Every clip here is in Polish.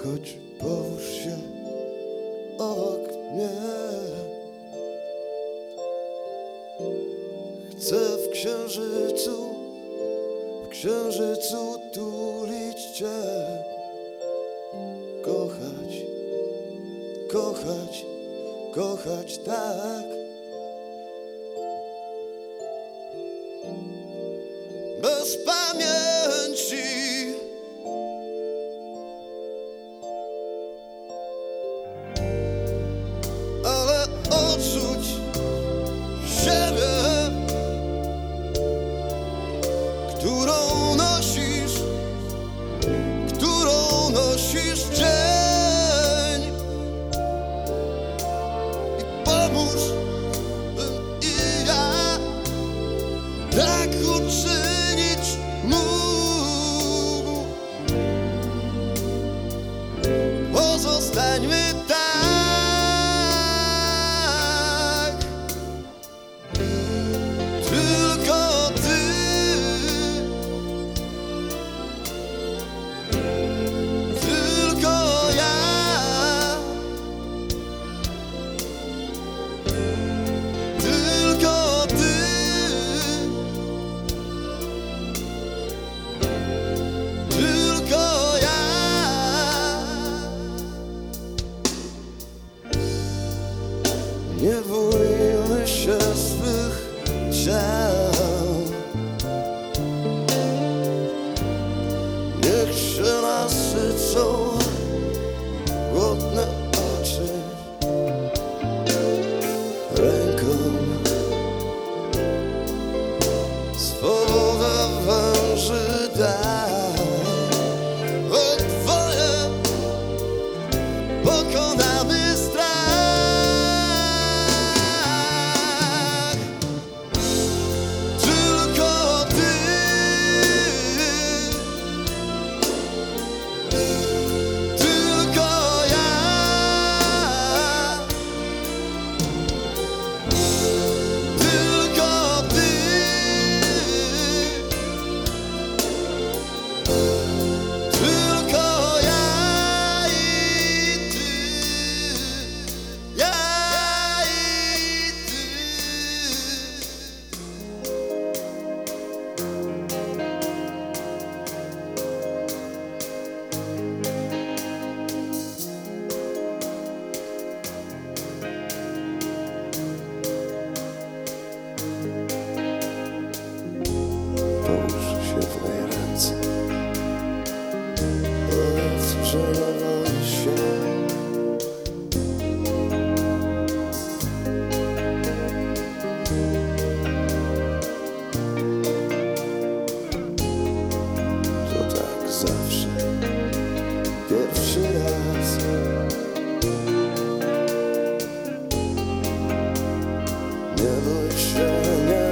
Chodź, połóż się obok mnie. Chcę w księżycu tulić Cię. Kochać tak. Bez pamięci. Ale odrzuć siebie, którą nosisz dzień. I pomóż, bym i ja tak uczynić mógł. Pozostańmy tak. Tylko ty. Tylko ja. Tylko ty. Tylko ja. Nie bójmy się swych ciał. Niech się nasycą głodne oczy ręką. Swoboda węży daj. Odwoje pokonamy strach. Tylko ty. Tylko ja. Tylko ty. Tylko ja i ty. Ja i ty. Połóż się w moje ręce. Powiedz, że nie boisz się. To tak zawsze. Pierwszy raz. Nie bój się, nie.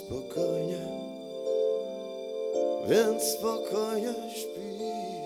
spokojnie, więc spokojnie śpi.